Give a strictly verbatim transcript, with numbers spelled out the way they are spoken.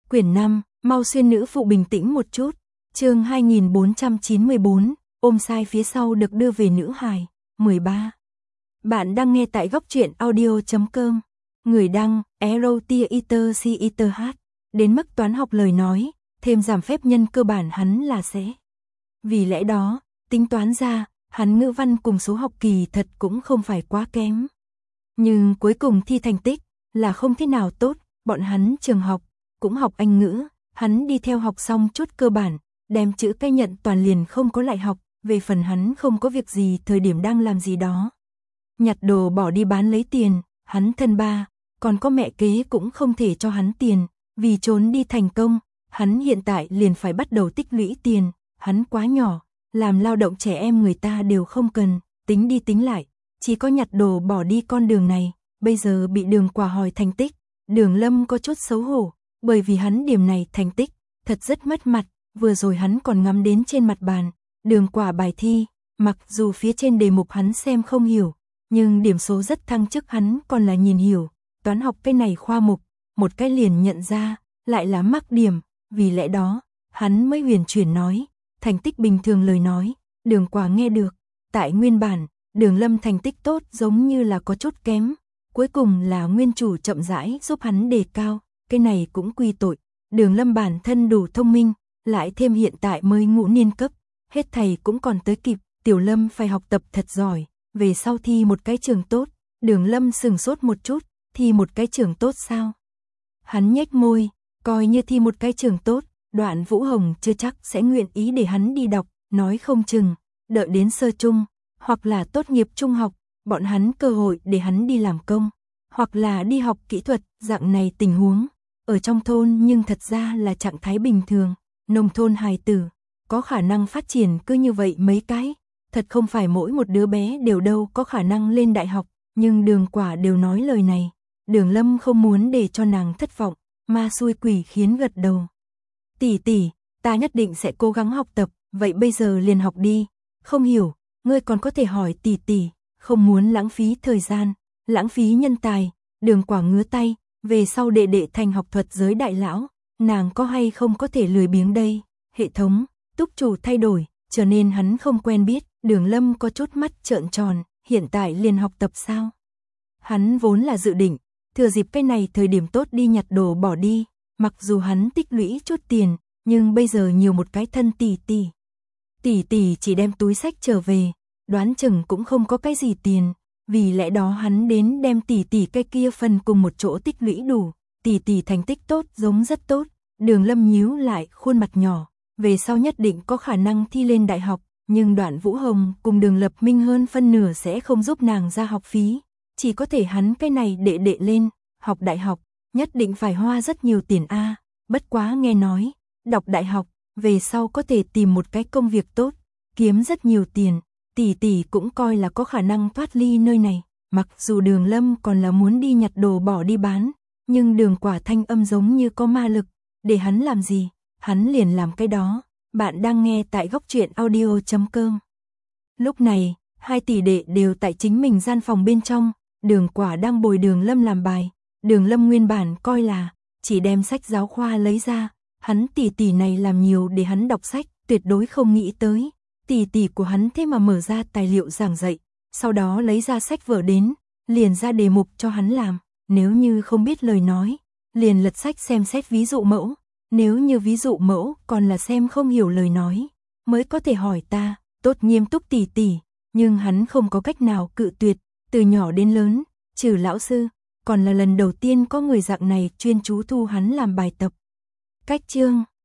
Quyển năm, mau xuyên nữ phụ bình tĩnh một chút. Chương hai nghìn bốn trăm chín mươi bốn, ôm sai phía sau được đưa về nữ hài. mười ba. Bạn đang nghe tại góc truyện audio chấm com. Người đăng, Erotiater Citer H. Đến mức toán học lời nói, thêm giảm phép nhân cơ bản hắn là sẽ. Vì lẽ đó, tính toán ra, hắn ngữ văn cùng số học kỳ thật cũng không phải quá kém. Nhưng cuối cùng thi thành tích là không thế nào tốt, bọn hắn trường học cũng học Anh ngữ, hắn đi theo học xong chút cơ bản, đem chữ cái nhận toàn liền không có lại học, về phần hắn không có việc gì thời điểm đang làm gì đó. Nhặt đồ bỏ đi bán lấy tiền, hắn thân ba, còn có mẹ kế cũng không thể cho hắn tiền, vì trốn đi thành công, hắn hiện tại liền phải bắt đầu tích lũy tiền, hắn quá nhỏ, làm lao động trẻ em người ta đều không cần, tính đi tính lại, chỉ có nhặt đồ bỏ đi con đường này, bây giờ bị Đường Quả hỏi thành tích, Đường Lâm có chút xấu hổ, bởi vì hắn điểm này thành tích, thật rất mất mặt, vừa rồi hắn còn ngắm đến trên mặt bàn, Đường Quả bài thi, mặc dù phía trên đề mục hắn xem không hiểu, nhưng điểm số rất thăng chức hắn còn là nhìn hiểu, toán học cái này khoa mục, một cái liền nhận ra, lại là mắc điểm, vì lẽ đó, hắn mới huyền chuyển nói, thành tích bình thường lời nói, Đường Quả nghe được, tại nguyên bản, Đường Lâm thành tích tốt giống như là có chút kém, cuối cùng là nguyên chủ chậm rãi giúp hắn đề cao, cái này cũng quy tội, Đường Lâm bản thân đủ thông minh, lại thêm hiện tại mới ngũ niên cấp, hết thầy cũng còn tới kịp, Tiểu Lâm phải học tập thật giỏi, về sau thi một cái trường tốt, Đường Lâm sừng sốt một chút, thi một cái trường tốt sao? Hắn nhếch môi, coi như thi một cái trường tốt, Đoạn Vũ Hồng chưa chắc sẽ nguyện ý để hắn đi đọc, nói không chừng, đợi đến sơ trung, hoặc là tốt nghiệp trung học, bọn hắn cơ hội để hắn đi làm công, hoặc là đi học kỹ thuật, dạng này tình huống, ở trong thôn nhưng thật ra là trạng thái bình thường, nông thôn hài tử, có khả năng phát triển cứ như vậy mấy cái, thật không phải mỗi một đứa bé đều đâu có khả năng lên đại học, nhưng Đường Quả đều nói lời này, Đường Lâm không muốn để cho nàng thất vọng, ma xui quỷ khiến gật đầu. Tỷ tỷ, ta nhất định sẽ cố gắng học tập, vậy bây giờ liền học đi, không hiểu, ngươi còn có thể hỏi tỷ tỷ, không muốn lãng phí thời gian, lãng phí nhân tài, Đường Quả ngứa tay, về sau đệ đệ thành học thuật giới đại lão, nàng có hay không có thể lười biếng đây, hệ thống, túc chủ thay đổi, cho nên hắn không quen biết, Đường Lâm có chút mắt trợn tròn, hiện tại liền học tập sao? Hắn vốn là dự định, thừa dịp cái này thời điểm tốt đi nhặt đồ bỏ đi, mặc dù hắn tích lũy chút tiền, nhưng bây giờ nhiều một cái thân tỷ tỷ. Tỷ tỷ chỉ đem túi sách trở về, đoán chừng cũng không có cái gì tiền, vì lẽ đó hắn đến đem tỷ tỷ cái kia phần cùng một chỗ tích lũy đủ, tỷ tỷ thành tích tốt giống rất tốt, Đường Lâm nhíu lại khuôn mặt nhỏ, về sau nhất định có khả năng thi lên đại học, nhưng Đoạn Vũ Hồng cùng Đường Lập Minh hơn phân nửa sẽ không giúp nàng ra học phí, chỉ có thể hắn cái này đệ đệ lên, học đại học, nhất định phải hoa rất nhiều tiền a, bất quá nghe nói, đọc đại học, về sau có thể tìm một cái công việc tốt, kiếm rất nhiều tiền, tỷ tỷ cũng coi là có khả năng thoát ly nơi này, mặc dù Đường Lâm còn là muốn đi nhặt đồ bỏ đi bán, nhưng Đường Quả thanh âm giống như có ma lực, để hắn làm gì, hắn liền làm cái đó. Bạn đang nghe tại góc truyện audio chấm com. Lúc này, hai tỷ đệ đều tại chính mình gian phòng bên trong, Đường Quả đang bồi Đường Lâm làm bài, Đường Lâm nguyên bản coi là chỉ đem sách giáo khoa lấy ra, hắn tỷ tỷ này làm nhiều để hắn đọc sách, tuyệt đối không nghĩ tới, tỷ tỷ của hắn thế mà mở ra tài liệu giảng dạy, sau đó lấy ra sách vở đến, liền ra đề mục cho hắn làm, nếu như không biết lời nói, liền lật sách xem xét ví dụ mẫu. Nếu như ví dụ mẫu còn là xem không hiểu lời nói, mới có thể hỏi ta, tốt nghiêm túc tỉ tỉ, nhưng hắn không có cách nào cự tuyệt, từ nhỏ đến lớn, trừ lão sư, còn là lần đầu tiên có người dạng này chuyên chú thu hắn làm bài tập. Cách chương,